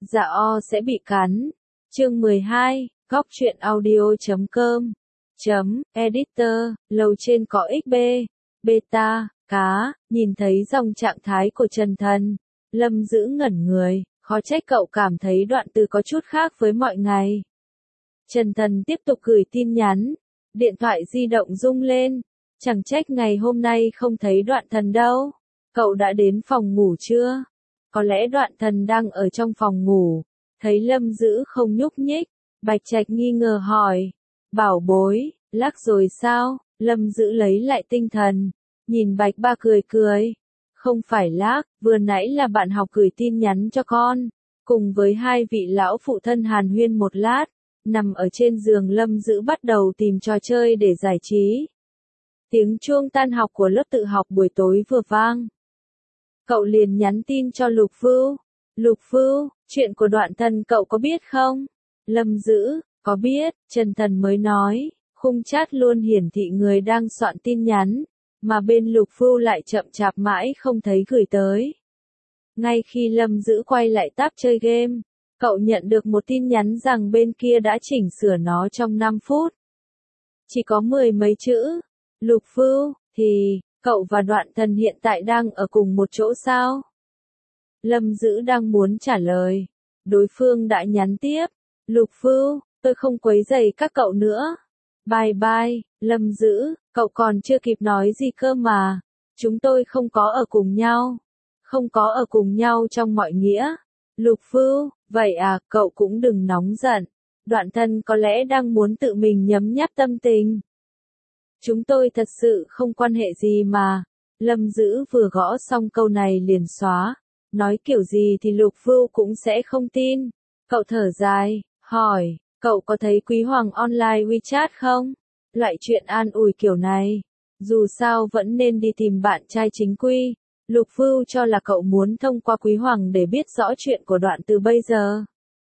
dạ o sẽ bị cắn. Chương 12, góc truyện audio.com Editor, lầu trên có XB, beta, cá, nhìn thấy dòng trạng thái của Trần Thần, Lâm Dữ ngẩn người, khó trách cậu cảm thấy đoạn từ có chút khác với mọi ngày. Trần Thần tiếp tục gửi tin nhắn, điện thoại di động rung lên, chẳng trách ngày hôm nay không thấy Đoạn Thần đâu. Cậu đã đến phòng ngủ chưa? Có lẽ Đoạn Thần đang ở trong phòng ngủ, thấy Lâm Dữ không nhúc nhích, Bạch Trạch nghi ngờ hỏi, bảo bối, lắc rồi sao? Lâm Dữ lấy lại tinh thần, nhìn Bạch Ba cười cười, không phải lắc, vừa nãy là bạn học gửi tin nhắn cho con, cùng với hai vị lão phụ thân hàn huyên một lát, nằm ở trên giường Lâm Dữ bắt đầu tìm trò chơi để giải trí. Tiếng chuông tan học của lớp tự học buổi tối vừa vang. Cậu liền nhắn tin cho Lục Vưu. Lục Vưu, chuyện của Đoạn Thần cậu có biết không? Lâm Dữ, có biết, Trần Thần mới nói, khung chat luôn hiển thị người đang soạn tin nhắn, mà bên Lục Vưu lại chậm chạp mãi không thấy gửi tới. Ngay khi Lâm Dữ quay lại tab chơi game, cậu nhận được một tin nhắn rằng bên kia đã chỉnh sửa nó trong 5 phút. Chỉ có 10 mấy chữ. Lục Vưu, thì, cậu và Đoạn Thần hiện tại đang ở cùng một chỗ sao? Lâm Dữ đang muốn trả lời. Đối phương đã nhắn tiếp. Lục Vưu, tôi không quấy rầy các cậu nữa. Bye bye, Lâm Dữ, cậu còn chưa kịp nói gì cơ mà. Chúng tôi không có ở cùng nhau. Không có ở cùng nhau trong mọi nghĩa. Lục Vưu, vậy à, cậu cũng đừng nóng giận. Đoạn Thần có lẽ đang muốn tự mình nhấm nháp tâm tình. Chúng tôi thật sự không quan hệ gì mà. Lâm Dữ vừa gõ xong câu này liền xóa. Nói kiểu gì thì Lục Vưu cũng sẽ không tin. Cậu thở dài, hỏi, cậu có thấy Quý Hoàng online WeChat không? Loại chuyện an ủi kiểu này. Dù sao vẫn nên đi tìm bạn trai chính quy. Lục Vưu cho là cậu muốn thông qua Quý Hoàng để biết rõ chuyện của Đoạn từ bây giờ.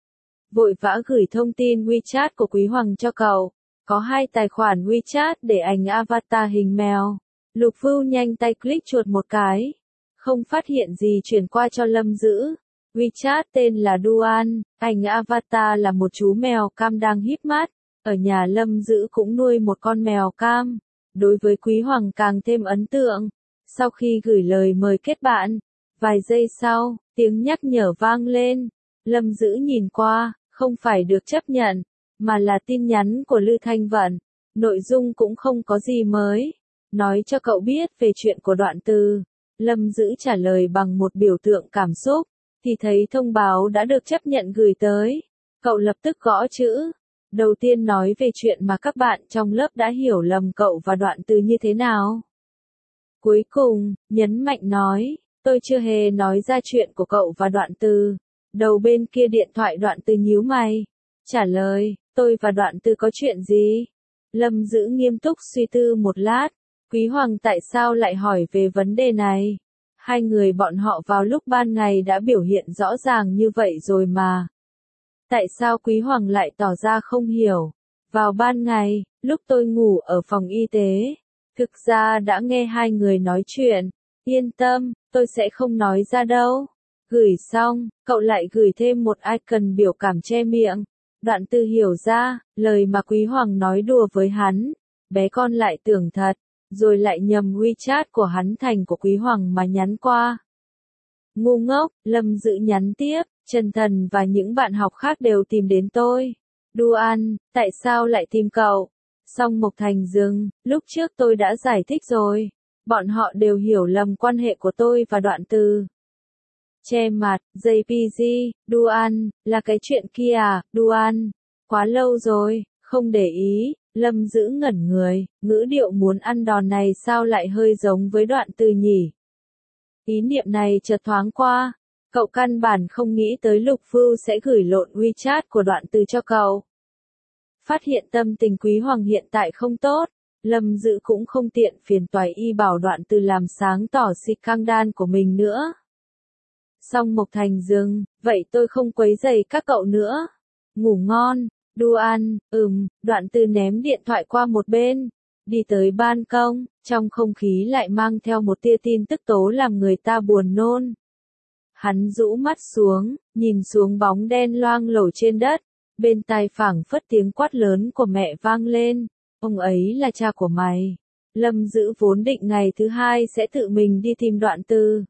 Vội vã gửi thông tin WeChat của Quý Hoàng cho cậu. Có 2 tài khoản WeChat để ảnh avatar hình mèo. Lục Vưu nhanh tay click chuột một cái. Không phát hiện gì chuyển qua cho Lâm Dữ. WeChat tên là Duan, ảnh avatar là một chú mèo cam đang híp mắt. Ở nhà Lâm Dữ cũng nuôi một con mèo cam. Đối với Quý Hoàng càng thêm ấn tượng. Sau khi gửi lời mời kết bạn, vài giây sau, tiếng nhắc nhở vang lên. Lâm Dữ nhìn qua, không phải được chấp nhận, mà là tin nhắn của Lư Thanh Vận. Nội dung cũng không có gì mới. Nói cho cậu biết về chuyện của Đoạn từ. Lâm Dữ trả lời bằng một biểu tượng cảm xúc, thì thấy thông báo đã được chấp nhận gửi tới. Cậu lập tức gõ chữ. Đầu tiên nói về chuyện mà các bạn trong lớp đã hiểu lầm cậu và Đoạn từ như thế nào. Cuối cùng, nhấn mạnh nói, tôi chưa hề nói ra chuyện của cậu và Đoạn từ. Đầu bên kia điện thoại Đoạn từ nhíu mày. Trả lời, tôi và Đoạn từ có chuyện gì? Lâm Dữ nghiêm túc suy tư một lát. Quý Hoàng tại sao lại hỏi về vấn đề này? Hai người bọn họ vào lúc ban ngày đã biểu hiện rõ ràng như vậy rồi mà. Tại sao Quý Hoàng lại tỏ ra không hiểu? Vào ban ngày, lúc tôi ngủ ở phòng y tế, thực ra đã nghe hai người nói chuyện. Yên tâm, tôi sẽ không nói ra đâu. Gửi xong, cậu lại gửi thêm một icon biểu cảm che miệng. Đoạn từ hiểu ra, lời mà Quý Hoàng nói đùa với hắn. Bé con lại tưởng thật, rồi lại nhầm WeChat của hắn thành của Quý Hoàng mà nhắn qua. Ngu ngốc, Lâm Dữ nhắn tiếp, Trần Thần và những bạn học khác đều tìm đến tôi. Duan, tại sao lại tìm cậu? Song Mộc Thành dừng, lúc trước tôi đã giải thích rồi. Bọn họ đều hiểu lầm quan hệ của tôi và Đoạn từ. Che mặt, JPG, Duan, là cái chuyện kia à, Duan. Quá lâu rồi, không để ý. Lâm Dữ ngẩn người, ngữ điệu muốn ăn đòn này sao lại hơi giống với Đoạn từ nhỉ? Ý niệm này chợt thoáng qua. Cậu căn bản không nghĩ tới Lục Vưu sẽ gửi lộn WeChat của Đoạn từ cho cậu. Phát hiện tâm tình Quý Hoàng hiện tại không tốt, Lâm Dữ cũng không tiện phiền toái y bảo Đoạn từ làm sáng tỏ si căng đan của mình nữa. Song Mộc Thành dừng, vậy tôi không quấy rầy các cậu nữa. Ngủ ngon. Duan, Đoạn từ ném điện thoại qua một bên, đi tới ban công, trong không khí lại mang theo một tia tin tức tố làm người ta buồn nôn. Hắn rũ mắt xuống, nhìn xuống bóng đen loang lổ trên đất, bên tai phảng phất tiếng quát lớn của mẹ vang lên, ông ấy là cha của mày. Lâm Dữ vốn định ngày thứ hai sẽ tự mình đi tìm Đoạn Từ.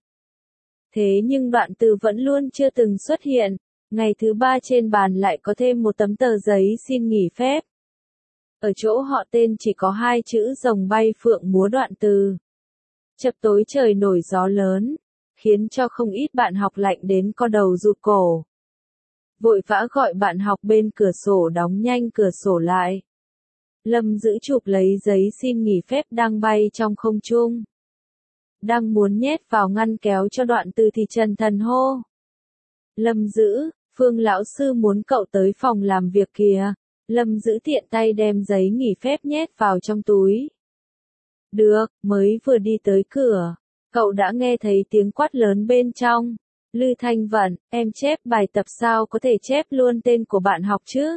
Thế nhưng Đoạn Từ vẫn luôn chưa từng xuất hiện, ngày thứ ba trên bàn lại có thêm một tấm tờ giấy xin nghỉ phép. Ở chỗ họ tên chỉ có 2 chữ rồng bay phượng múa Đoạn Từ. Chập tối trời nổi gió lớn, khiến cho không ít bạn học lạnh đến co đầu rụt cổ. Vội vã gọi bạn học bên cửa sổ đóng nhanh cửa sổ lại. Lâm Dữ chụp lấy giấy xin nghỉ phép đang bay trong không trung. Đang muốn nhét vào ngăn kéo cho Đoạn Từ thì Trần Thần hô. Lâm Dữ, Phương lão sư muốn cậu tới phòng làm việc kìa. Lâm Dữ tiện tay đem giấy nghỉ phép nhét vào trong túi. Được, mới vừa đi tới cửa, cậu đã nghe thấy tiếng quát lớn bên trong. Lư Thanh Vận, em chép bài tập sao có thể chép luôn tên của bạn học chứ?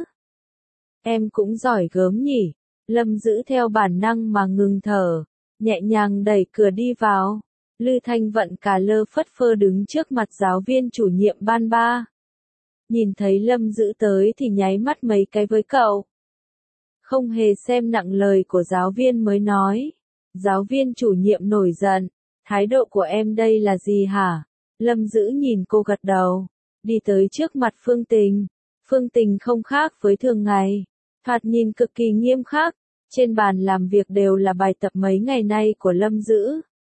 Em cũng giỏi gớm nhỉ. Lâm Dữ theo bản năng mà ngừng thở, nhẹ nhàng đẩy cửa đi vào. Lư Thanh Vận cà lơ phất phơ đứng trước mặt giáo viên chủ nhiệm ban 3. Nhìn thấy Lâm Dữ tới thì nháy mắt mấy cái với cậu. Không hề xem nặng lời của giáo viên mới nói. Giáo viên chủ nhiệm nổi giận, thái độ của em đây là gì hả? Lâm Dữ nhìn cô gật đầu, đi tới trước mặt Phương Tình. Phương Tình không khác với thường ngày, thoạt nhìn cực kỳ nghiêm khắc, trên bàn làm việc đều là bài tập mấy ngày nay của Lâm Dữ.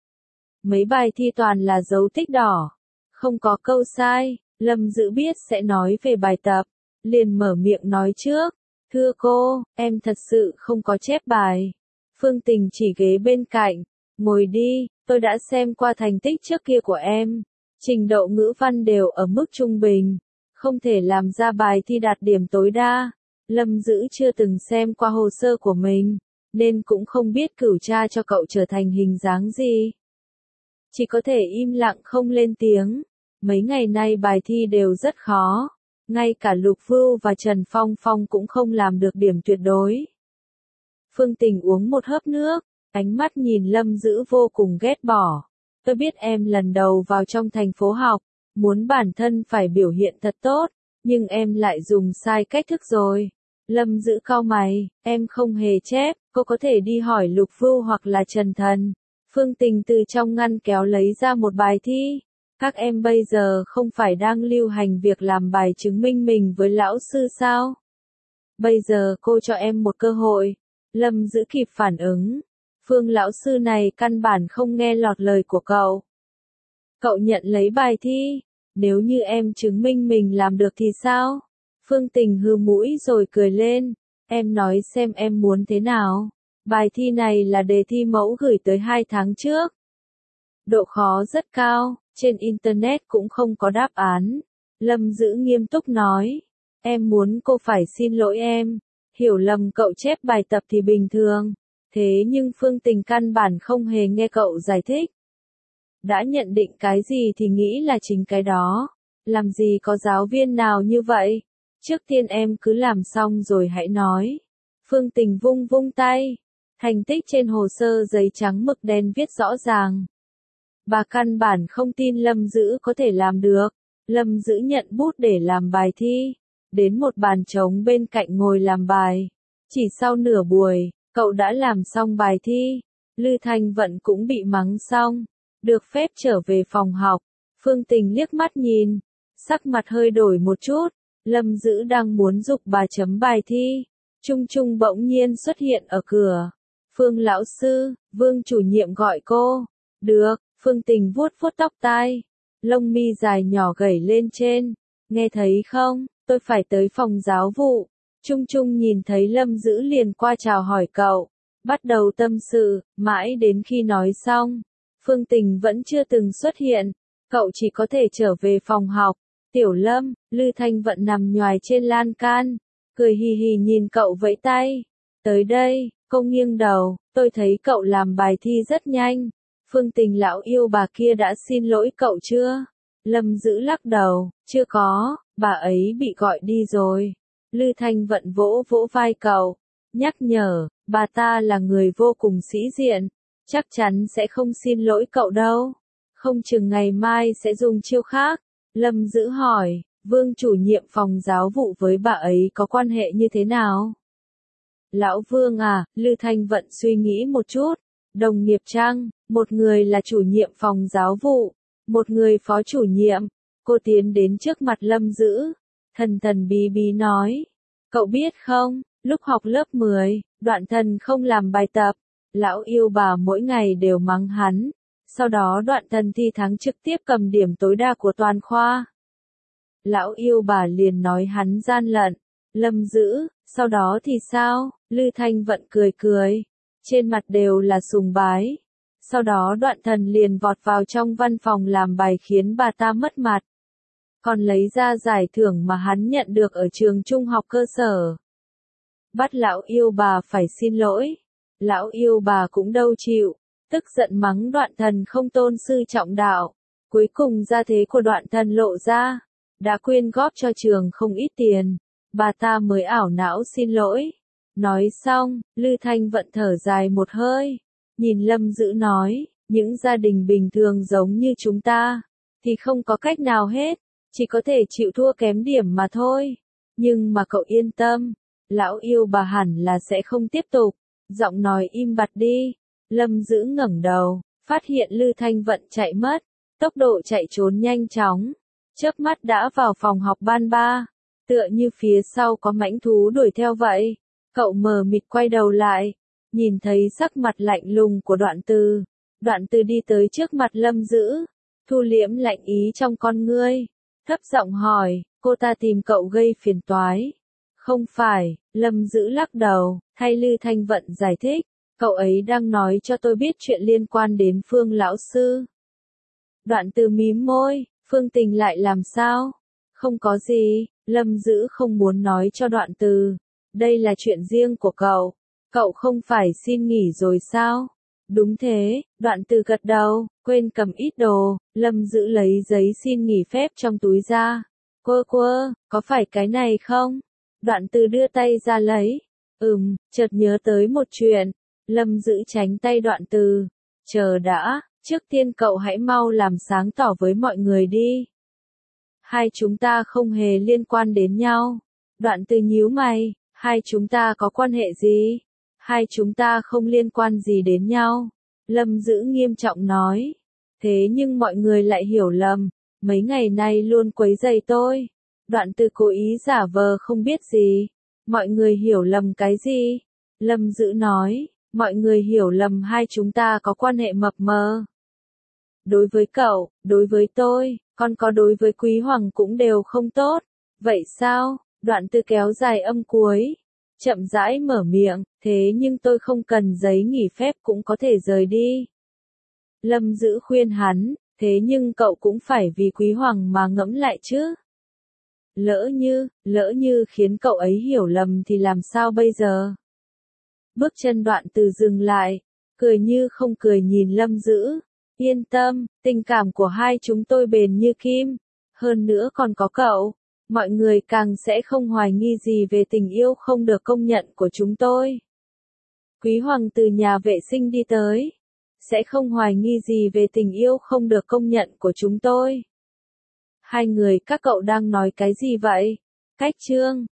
Mấy bài thi toàn là dấu tích đỏ, không có câu sai. Lâm Dữ biết sẽ nói về bài tập, liền mở miệng nói trước. Thưa cô, em thật sự không có chép bài. Phương Tình chỉ ghế bên cạnh. Ngồi đi, tôi đã xem qua thành tích trước kia của em. Trình độ ngữ văn đều ở mức trung bình. Không thể làm ra bài thi đạt điểm tối đa. Lâm Dữ chưa từng xem qua hồ sơ của mình, nên cũng không biết cửu cha cho cậu trở thành hình dáng gì. Chỉ có thể im lặng không lên tiếng. Mấy ngày nay bài thi đều rất khó. Ngay cả Lục Vưu và Trần Phong Phong cũng không làm được điểm tuyệt đối. Phương Tình uống một hớp nước, ánh mắt nhìn Lâm Dữ vô cùng ghét bỏ. Tôi biết em lần đầu vào trong thành phố học, muốn bản thân phải biểu hiện thật tốt, nhưng em lại dùng sai cách thức rồi. Lâm Dữ cau mày, em không hề chép, cô có thể đi hỏi Lục Vưu hoặc là Trần Thần. Phương Tình từ trong ngăn kéo lấy ra một bài thi. Các em bây giờ không phải đang lưu hành việc làm bài chứng minh mình với lão sư sao? Bây giờ cô cho em một cơ hội. Lâm Dữ kịp phản ứng. Phương lão sư này căn bản không nghe lọt lời của cậu. Cậu nhận lấy bài thi. Nếu như em chứng minh mình làm được thì sao? Phương Tình hừ mũi rồi cười lên. Em nói xem em muốn thế nào? Bài thi này là đề thi mẫu gửi tới 2 tháng trước. Độ khó rất cao, trên Internet cũng không có đáp án. Lâm Dữ nghiêm túc nói. Em muốn cô phải xin lỗi em. Hiểu lầm cậu chép bài tập thì bình thường. Thế nhưng Phương Tình căn bản không hề nghe cậu giải thích. Đã nhận định cái gì thì nghĩ là chính cái đó. Làm gì có giáo viên nào như vậy? Trước tiên em cứ làm xong rồi hãy nói. Phương Tình vung vung tay. Thành tích trên hồ sơ giấy trắng mực đen viết rõ ràng. Bà căn bản không tin Lâm Dữ có thể làm được. Lâm Dữ nhận bút để làm bài thi. Đến một bàn trống bên cạnh ngồi làm bài. Chỉ sau nửa buổi, cậu đã làm xong bài thi. Lư Thanh Vận cũng bị mắng xong. Được phép trở về phòng học. Phương Tình liếc mắt nhìn. Sắc mặt hơi đổi một chút. Lâm Dữ đang muốn giục bà chấm bài thi. Trung Trung bỗng nhiên xuất hiện ở cửa. Phương lão sư, Vương chủ nhiệm gọi cô. Được, Phương Tình vuốt vuốt tóc tai. Lông mi dài nhỏ gẩy lên trên. Nghe thấy không, tôi phải tới phòng giáo vụ. Trung Trung nhìn thấy Lâm Dữ liền qua chào hỏi cậu. Bắt đầu tâm sự, mãi đến khi nói xong. Phương Tình vẫn chưa từng xuất hiện. Cậu chỉ có thể trở về phòng học. Tiểu Lâm, Lư Thanh Vận nằm nhoài trên lan can. Cười hì hì nhìn cậu vẫy tay. Tới đây, cô nghiêng đầu, tôi thấy cậu làm bài thi rất nhanh. Phương Tình lão yêu bà kia đã xin lỗi cậu chưa? Lâm Dữ lắc đầu, chưa có, bà ấy bị gọi đi rồi. Lư Thanh Vận vỗ vỗ vai cậu, nhắc nhở, bà ta là người vô cùng sĩ diện, chắc chắn sẽ không xin lỗi cậu đâu. Không chừng ngày mai sẽ dùng chiêu khác. Lâm Dữ hỏi, Vương chủ nhiệm phòng giáo vụ với bà ấy có quan hệ như thế nào? Lão Vương à, Lư Thanh Vận suy nghĩ một chút. Đồng nghiệp chăng, một người là chủ nhiệm phòng giáo vụ, một người phó chủ nhiệm. Cô tiến đến trước mặt Lâm Dữ, thần thần bí bí nói. Cậu biết không, lúc học lớp 10, Đoạn Thần không làm bài tập. Lão yêu bà mỗi ngày đều mắng hắn. Sau đó Đoạn Thần thi thắng trực tiếp cầm điểm tối đa của toàn khoa. Lão yêu bà liền nói hắn gian lận. Lâm Dữ, sau đó thì sao? Lư Thanh Vận cười cười. Trên mặt đều là sùng bái. Sau đó Đoạn Thần liền vọt vào trong văn phòng làm bài khiến bà ta mất mặt. Còn lấy ra giải thưởng mà hắn nhận được ở trường trung học cơ sở. Bắt lão yêu bà phải xin lỗi. Lão yêu bà cũng đâu chịu. Tức giận mắng Đoạn Thần không tôn sư trọng đạo. Cuối cùng gia thế của Đoạn Thần lộ ra. Đã quyên góp cho trường không ít tiền. Bà ta mới ảo não xin lỗi. Nói xong, Lư Thanh Vận thở dài một hơi. Nhìn Lâm Dữ nói, những gia đình bình thường giống như chúng ta, thì không có cách nào hết, chỉ có thể chịu thua kém điểm mà thôi. Nhưng mà cậu yên tâm, lão yêu bà hẳn là sẽ không tiếp tục. Giọng nói im bặt đi. Lâm Dữ ngẩng đầu, phát hiện Lư Thanh Vận chạy mất, tốc độ chạy trốn nhanh chóng. Chớp mắt đã vào phòng học ban 3, tựa như phía sau có mãnh thú đuổi theo vậy. Cậu mờ mịt quay đầu lại, nhìn thấy sắc mặt lạnh lùng của Đoạn Từ. Đoạn Từ đi tới trước mặt Lâm Dữ, thu liễm lạnh ý trong con ngươi, thấp giọng hỏi, cô ta tìm cậu gây phiền toái. Không phải, Lâm Dữ lắc đầu, thay Lư Thanh Vận giải thích, cậu ấy đang nói cho tôi biết chuyện liên quan đến Phương lão sư. Đoạn Từ mím môi, Phương Tình lại làm sao? Không có gì, Lâm Dữ không muốn nói cho Đoạn Từ. Đây là chuyện riêng của cậu. Cậu không phải xin nghỉ rồi sao? Đúng thế, Đoạn Từ gật đầu, quên cầm ít đồ. Lâm Dữ lấy giấy xin nghỉ phép trong túi ra. Quơ, có phải cái này không? Đoạn Từ đưa tay ra lấy. Chợt nhớ tới một chuyện. Lâm Dữ tránh tay Đoạn Từ. Chờ đã, trước tiên cậu hãy mau làm sáng tỏ với mọi người đi. Hai chúng ta không hề liên quan đến nhau. Đoạn Từ nhíu mày. Hai chúng ta có quan hệ gì? Hai chúng ta không liên quan gì đến nhau. Lâm Dữ nghiêm trọng nói. Thế nhưng mọi người lại hiểu lầm. Mấy ngày nay luôn quấy rầy tôi. Đoạn Từ cố ý giả vờ không biết gì. Mọi người hiểu lầm cái gì? Lâm Dữ nói. Mọi người hiểu lầm hai chúng ta có quan hệ mập mờ. Đối với cậu, đối với tôi, còn có đối với Quý Hoàng cũng đều không tốt. Vậy sao? Đoạn Từ kéo dài âm cuối. Chậm rãi mở miệng, thế nhưng tôi không cần giấy nghỉ phép cũng có thể rời đi. Lâm Dữ khuyên hắn, thế nhưng cậu cũng phải vì Quý Hoàng mà ngẫm lại chứ. Lỡ như khiến cậu ấy hiểu lầm thì làm sao bây giờ? Bước chân Đoạn Từ dừng lại, cười như không cười nhìn Lâm Dữ. Yên tâm, tình cảm của hai chúng tôi bền như kim. Hơn nữa còn có cậu. Mọi người càng sẽ không hoài nghi gì về tình yêu không được công nhận của chúng tôi. Quý Hoàng từ nhà vệ sinh đi tới. Sẽ không hoài nghi gì về tình yêu không được công nhận của chúng tôi. Hai người các cậu đang nói cái gì vậy? Cách chương